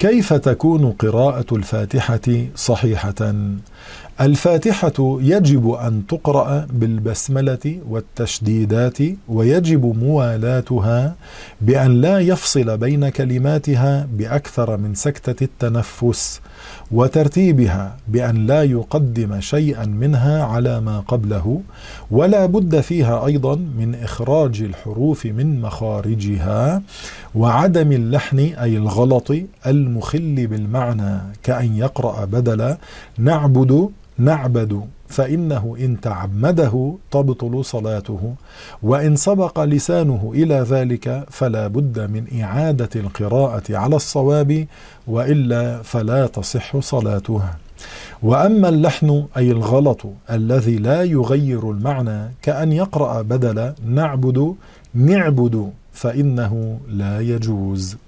كيف تكون قراءة الفاتحة صحيحة؟ الفاتحة يجب أن تقرأ بالبسملة والتشديدات، ويجب موالاتها بأن لا يفصل بين كلماتها بأكثر من سكتة التنفس، وترتيبها بأن لا يقدم شيئا منها على ما قبله، ولا بد فيها أيضا من إخراج الحروف من مخارجها، وعدم اللحن أي الغلط المخل بالمعنى، كأن يقرأ بدل نعبد، فإنه إن تعمده تبطل صلاته، وإن سبق لسانه إلى ذلك فلا بد من إعادة القراءة على الصواب، وإلا فلا تصح صلاته. وأما اللحن أي الغلط الذي لا يغير المعنى، كأن يقرأ بدل نعبد، فإنه لا يجوز.